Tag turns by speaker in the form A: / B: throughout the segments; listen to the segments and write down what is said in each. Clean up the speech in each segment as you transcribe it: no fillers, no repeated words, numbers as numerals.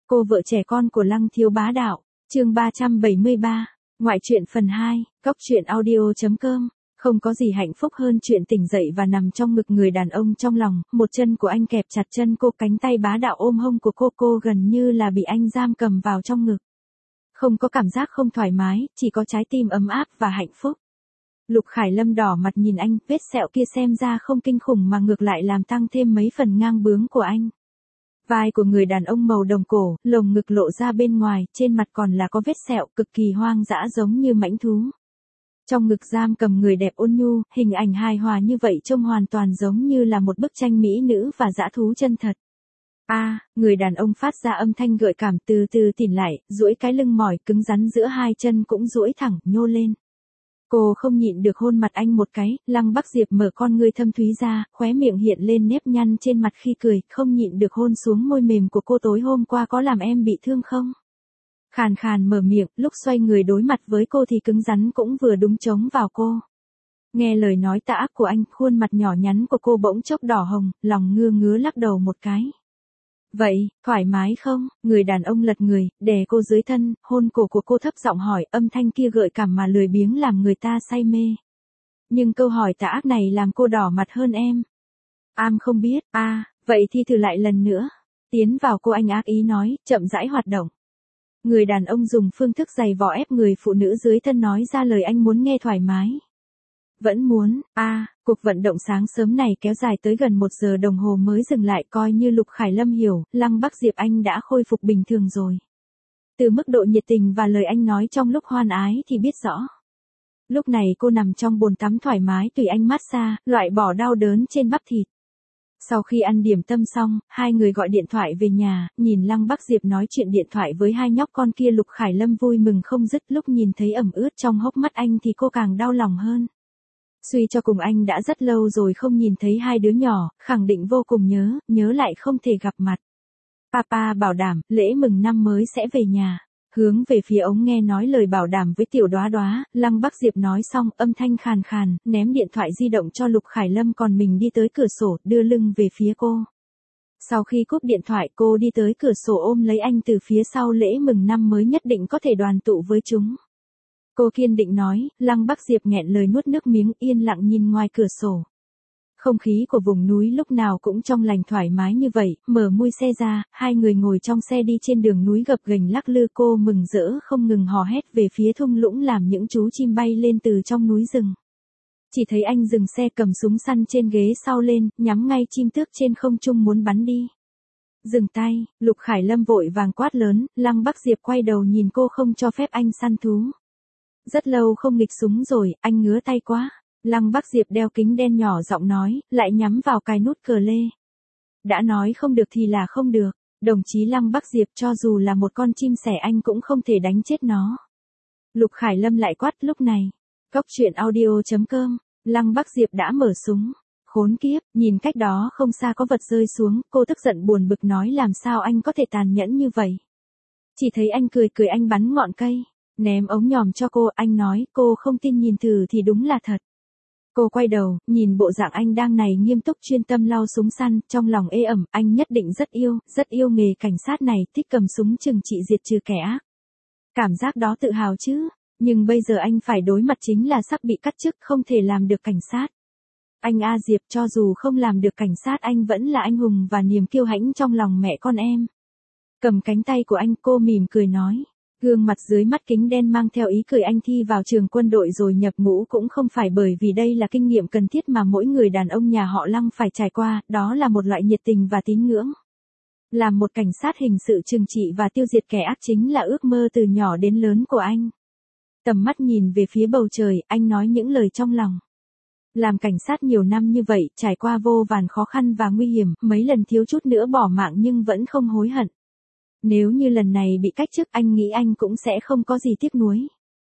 A: Cô vợ trẻ con của Lăng Thiếu Bá Đạo, chương 373, ngoại truyện phần 2, góc truyện audio.com. Không có gì hạnh phúc hơn chuyện tỉnh dậy và nằm trong ngực người đàn ông trong lòng, một chân của anh kẹp chặt chân cô, cánh tay bá đạo ôm hông của cô gần như là bị anh giam cầm vào trong ngực. Không có cảm giác không thoải mái, chỉ có trái tim ấm áp và hạnh phúc. Lục Khải Lâm đỏ mặt nhìn anh, vết sẹo kia xem ra không kinh khủng mà ngược lại làm tăng thêm mấy phần ngang bướng của anh. Vai của người đàn ông màu đồng cổ, lồng ngực lộ ra bên ngoài, trên mặt còn là có vết sẹo, cực kỳ hoang dã giống như mãnh thú. Trong ngực giam cầm người đẹp ôn nhu, hình ảnh hài hòa như vậy trông hoàn toàn giống như là một bức tranh mỹ nữ và dã thú chân thật. Người đàn ông phát ra âm thanh gợi cảm, từ từ tỉn lại, duỗi cái lưng mỏi cứng rắn giữa hai chân cũng duỗi thẳng, nhô lên. Cô không nhịn được hôn mặt anh một cái, Lăng Bắc Diệp mở con ngươi thâm thúy ra, khóe miệng hiện lên nếp nhăn trên mặt khi cười, không nhịn được hôn xuống môi mềm của cô. Tối hôm qua có làm em bị thương không? Khàn khàn mở miệng, lúc xoay người đối mặt với cô thì cứng rắn cũng vừa đúng chống vào cô. Nghe lời nói tà ác của anh, khuôn mặt nhỏ nhắn của cô bỗng chốc đỏ hồng, lòng ngứa ngứa lắc đầu một cái. Vậy, thoải mái không? Người đàn ông lật người, đè cô dưới thân, hôn cổ của cô thấp giọng hỏi, âm thanh kia gợi cảm mà lười biếng làm người ta say mê. Nhưng câu hỏi tà ác này làm cô đỏ mặt hơn em. Không biết, vậy thì thử lại lần nữa. Tiến vào cô, anh ác ý nói, chậm rãi hoạt động. Người đàn ông dùng phương thức giày vò ép người phụ nữ dưới thân nói ra lời anh muốn nghe thoải mái. Vẫn muốn, cuộc vận động sáng sớm này kéo dài tới gần 1 giờ đồng hồ mới dừng lại, coi như Lục Khải Lâm hiểu, Lăng Bắc Diệp anh đã khôi phục bình thường rồi. Từ mức độ nhiệt tình và lời anh nói trong lúc hoan ái thì biết rõ. Lúc này cô nằm trong bồn tắm thoải mái tùy anh massage, loại bỏ đau đớn trên bắp thịt. Sau khi ăn điểm tâm xong, hai người gọi điện thoại về nhà, nhìn Lăng Bắc Diệp nói chuyện điện thoại với hai nhóc con kia, Lục Khải Lâm vui mừng không dứt. Lúc nhìn thấy ẩm ướt trong hốc mắt anh thì cô càng đau lòng hơn. Suy cho cùng anh đã rất lâu rồi không nhìn thấy hai đứa nhỏ, khẳng định vô cùng nhớ lại không thể gặp mặt. Papa bảo đảm, lễ mừng năm mới sẽ về nhà. Hướng về phía ống nghe nói lời bảo đảm với tiểu Đóa Đóa, Lăng Bắc Diệp nói xong, âm thanh khàn khàn, ném điện thoại di động cho Lục Khải Lâm, còn mình đi tới cửa sổ, đưa lưng về phía cô. Sau khi cúp điện thoại, cô đi tới cửa sổ ôm lấy anh từ phía sau, lễ mừng năm mới nhất định có thể đoàn tụ với chúng. Cô kiên định nói. Lăng Bắc Diệp nghẹn lời nuốt nước miếng, yên lặng nhìn ngoài cửa sổ. Không khí của vùng núi lúc nào cũng trong lành thoải mái như vậy, mở mui xe ra, hai người ngồi trong xe đi trên đường núi gập ghềnh lắc lư, cô mừng rỡ không ngừng hò hét về phía thung lũng làm những chú chim bay lên từ trong núi rừng. Chỉ thấy anh dừng xe cầm súng săn trên ghế sau lên, nhắm ngay chim tước trên không trung muốn bắn đi. Dừng tay, Lục Khải Lâm vội vàng quát lớn. Lăng Bắc Diệp quay đầu nhìn cô, không cho phép anh săn thú. Rất lâu không nghịch súng rồi, anh ngứa tay quá. Lăng Bắc Diệp đeo kính đen nhỏ giọng nói, lại nhắm vào cái nút cờ lê. Đã nói không được thì là không được. Đồng chí Lăng Bắc Diệp, cho dù là một con chim sẻ anh cũng không thể đánh chết nó. Lục Khải Lâm lại quát. Lúc này, góc truyện audio.com, Lăng Bắc Diệp đã mở súng. Khốn kiếp, nhìn cách đó không xa có vật rơi xuống, cô tức giận buồn bực nói, làm sao anh có thể tàn nhẫn như vậy. Chỉ thấy anh cười, anh bắn ngọn cây, ném ống nhòm cho cô, anh nói, cô không tin nhìn thử thì đúng là thật. Cô quay đầu, nhìn bộ dạng anh đang này nghiêm túc chuyên tâm lau súng săn, trong lòng ê ẩm, anh nhất định rất yêu nghề cảnh sát này, thích cầm súng trừng trị diệt trừ kẻ ác. Cảm giác đó tự hào chứ, nhưng bây giờ anh phải đối mặt chính là sắp bị cắt chức, không thể làm được cảnh sát. Anh Diệp, cho dù không làm được cảnh sát anh vẫn là anh hùng và niềm kiêu hãnh trong lòng mẹ con em. Cầm cánh tay của anh, cô mỉm cười nói. Gương mặt dưới mắt kính đen mang theo ý cười, anh thi vào trường quân đội rồi nhập ngũ cũng không phải bởi vì đây là kinh nghiệm cần thiết mà mỗi người đàn ông nhà họ Lăng phải trải qua, đó là một loại nhiệt tình và tín ngưỡng. Làm một cảnh sát hình sự trừng trị và tiêu diệt kẻ ác chính là ước mơ từ nhỏ đến lớn của anh. Tầm mắt nhìn về phía bầu trời, anh nói những lời trong lòng. Làm cảnh sát nhiều năm như vậy, trải qua vô vàn khó khăn và nguy hiểm, mấy lần thiếu chút nữa bỏ mạng nhưng vẫn không hối hận. Nếu như lần này bị cách chức, anh nghĩ anh cũng sẽ không có gì tiếc nuối.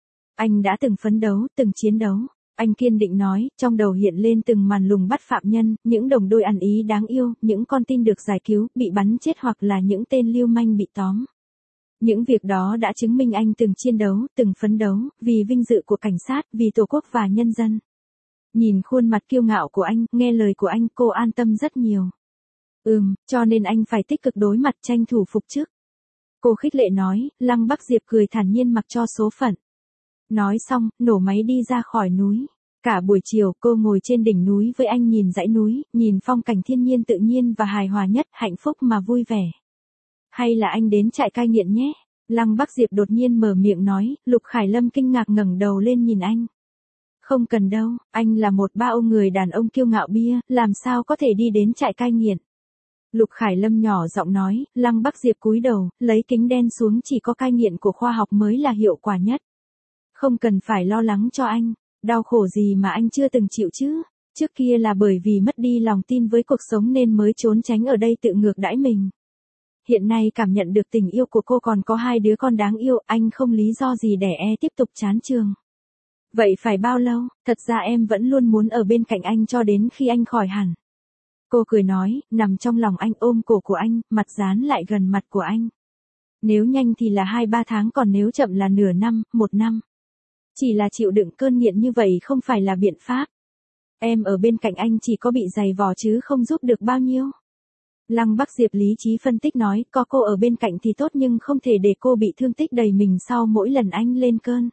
A: Anh đã từng phấn đấu, từng chiến đấu. Anh kiên định nói, trong đầu hiện lên từng màn lùng bắt phạm nhân, những đồng đôi ăn ý đáng yêu, những con tin được giải cứu, bị bắn chết hoặc là những tên lưu manh bị tóm. Những việc đó đã chứng minh anh từng chiến đấu, từng phấn đấu, vì vinh dự của cảnh sát, vì Tổ quốc và nhân dân. Nhìn khuôn mặt kiêu ngạo của anh, nghe lời của anh, cô an tâm rất nhiều. Cho nên anh phải tích cực đối mặt, tranh thủ phục chức. Cô khích lệ nói, Lăng Bắc Diệp cười thản nhiên mặc cho số phận. Nói xong, nổ máy đi ra khỏi núi. Cả buổi chiều cô ngồi trên đỉnh núi với anh nhìn dãy núi, nhìn phong cảnh thiên nhiên tự nhiên và hài hòa nhất, hạnh phúc mà vui vẻ. Hay là anh đến trại cai nghiện nhé? Lăng Bắc Diệp đột nhiên mở miệng nói, Lục Khải Lâm kinh ngạc ngẩng đầu lên nhìn anh. Không cần đâu, anh là một ba ông người đàn ông kiêu ngạo bia, làm sao có thể đi đến trại cai nghiện. Lục Khải Lâm nhỏ giọng nói, Lăng Bắc Diệp cúi đầu, lấy kính đen xuống, chỉ có cai nghiện của khoa học mới là hiệu quả nhất. Không cần phải lo lắng cho anh, đau khổ gì mà anh chưa từng chịu chứ, trước kia là bởi vì mất đi lòng tin với cuộc sống nên mới trốn tránh ở đây tự ngược đãi mình. Hiện nay cảm nhận được tình yêu của cô còn có 2 đứa con đáng yêu, anh không lý do gì để tiếp tục chán trường. Vậy phải bao lâu, thật ra em vẫn luôn muốn ở bên cạnh anh cho đến khi anh khỏi hẳn. Cô cười nói, nằm trong lòng anh ôm cổ của anh, mặt dán lại gần mặt của anh. Nếu nhanh thì là 2-3 tháng, còn nếu chậm là nửa năm, 1 năm. Chỉ là chịu đựng cơn nghiện như vậy không phải là biện pháp. Em ở bên cạnh anh chỉ có bị dày vò chứ không giúp được bao nhiêu. Lăng Bắc Diệp lý trí phân tích nói, có cô ở bên cạnh thì tốt nhưng không thể để cô bị thương tích đầy mình sau mỗi lần anh lên cơn.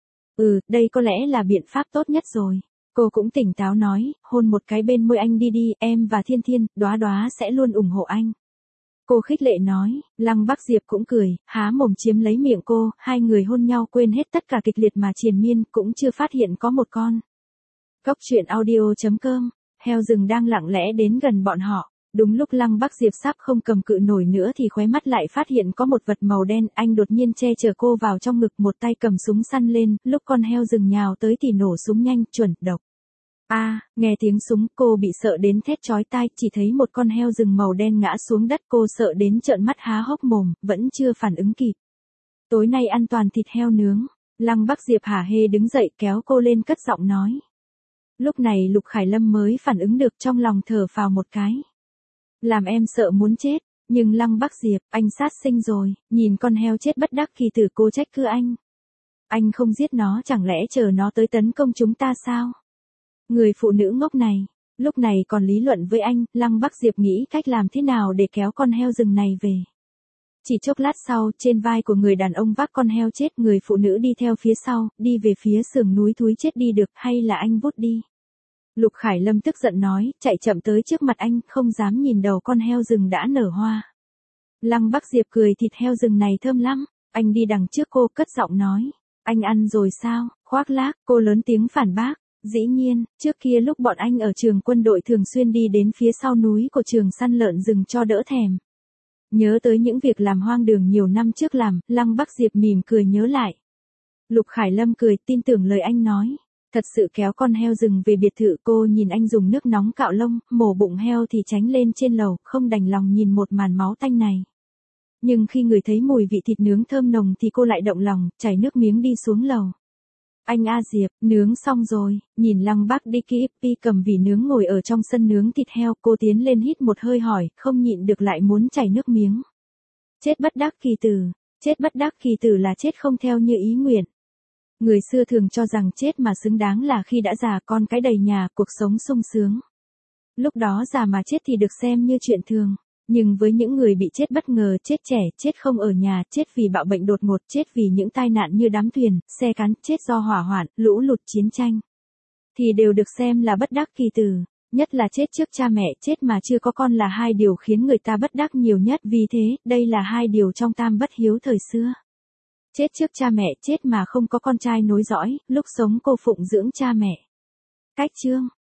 A: Đây có lẽ là biện pháp tốt nhất rồi. Cô cũng tỉnh táo nói, hôn một cái bên môi anh đi, em và Thiên Thiên, Đóa Đóa sẽ luôn ủng hộ anh. Cô khích lệ nói, Lăng Bắc Diệp cũng cười, há mồm chiếm lấy miệng cô, 2 người hôn nhau quên hết tất cả kịch liệt mà triền miên, cũng chưa phát hiện có một con. Góc truyện audio.com, heo rừng đang lặng lẽ đến gần bọn họ. Đúng lúc Lăng Bắc Diệp sắp không cầm cự nổi nữa thì khóe mắt lại phát hiện có một vật màu đen, anh đột nhiên che chở cô vào trong ngực, một tay cầm súng săn lên, lúc con heo rừng nhào tới thì nổ súng nhanh, chuẩn, độc. Nghe tiếng súng, cô bị sợ đến thét chói tai, chỉ thấy một con heo rừng màu đen ngã xuống đất, cô sợ đến trợn mắt há hốc mồm, vẫn chưa phản ứng kịp. Tối nay ăn toàn thịt heo nướng. Lăng Bắc Diệp hả hê đứng dậy kéo cô lên cất giọng nói. Lúc này Lục Khải Lâm mới phản ứng được, trong lòng thở phào một cái. Làm em sợ muốn chết, nhưng Lăng Bắc Diệp, anh sát sinh rồi, nhìn con heo chết bất đắc kỳ tử, cô trách cứ anh. Anh không giết nó, chẳng lẽ chờ nó tới tấn công chúng ta sao? Người phụ nữ ngốc này, lúc này còn lý luận với anh, Lăng Bắc Diệp nghĩ cách làm thế nào để kéo con heo rừng này về. Chỉ chốc lát sau, trên vai của người đàn ông vác con heo chết, người phụ nữ đi theo phía sau, đi về phía sườn núi thúi chết đi được, hay là anh vút đi. Lục Khải Lâm tức giận nói, chạy chậm tới trước mặt anh, không dám nhìn đầu con heo rừng đã nở hoa. Lăng Bắc Diệp cười, thịt heo rừng này thơm lắm, anh đi đằng trước cô, cất giọng nói. Anh ăn rồi sao, khoác lác, cô lớn tiếng phản bác. Dĩ nhiên, trước kia lúc bọn anh ở trường quân đội thường xuyên đi đến phía sau núi của trường săn lợn rừng cho đỡ thèm. Nhớ tới những việc làm hoang đường nhiều năm trước làm, Lăng Bắc Diệp mỉm cười nhớ lại. Lục Khải Lâm cười, tin tưởng lời anh nói. Thật sự kéo con heo rừng về biệt thự, cô nhìn anh dùng nước nóng cạo lông, mổ bụng heo thì tránh lên trên lầu, không đành lòng nhìn một màn máu tanh này. Nhưng khi người thấy mùi vị thịt nướng thơm nồng thì cô lại động lòng, chảy nước miếng đi xuống lầu. Anh Diệp, nướng xong rồi, nhìn Lăng Bắc đi Pi cầm vỉ nướng ngồi ở trong sân nướng thịt heo, cô tiến lên hít một hơi hỏi, không nhịn được lại muốn chảy nước miếng. Chết bất đắc kỳ tử, chết bất đắc kỳ tử là chết không theo như ý nguyện. Người xưa thường cho rằng chết mà xứng đáng là khi đã già, con cái đầy nhà, cuộc sống sung sướng. Lúc đó già mà chết thì được xem như chuyện thường. Nhưng với những người bị chết bất ngờ, chết trẻ, chết không ở nhà, chết vì bạo bệnh đột ngột, chết vì những tai nạn như đám thuyền, xe cán, chết do hỏa hoạn, lũ lụt, chiến tranh, thì đều được xem là bất đắc kỳ tử. Nhất là chết trước cha mẹ, chết mà chưa có con là 2 điều khiến người ta bất đắc nhiều nhất, vì thế, đây là 2 điều trong tam bất hiếu thời xưa. Chết trước cha mẹ, chết mà không có con trai nối dõi, lúc sống cô phụng dưỡng cha mẹ. Cách chương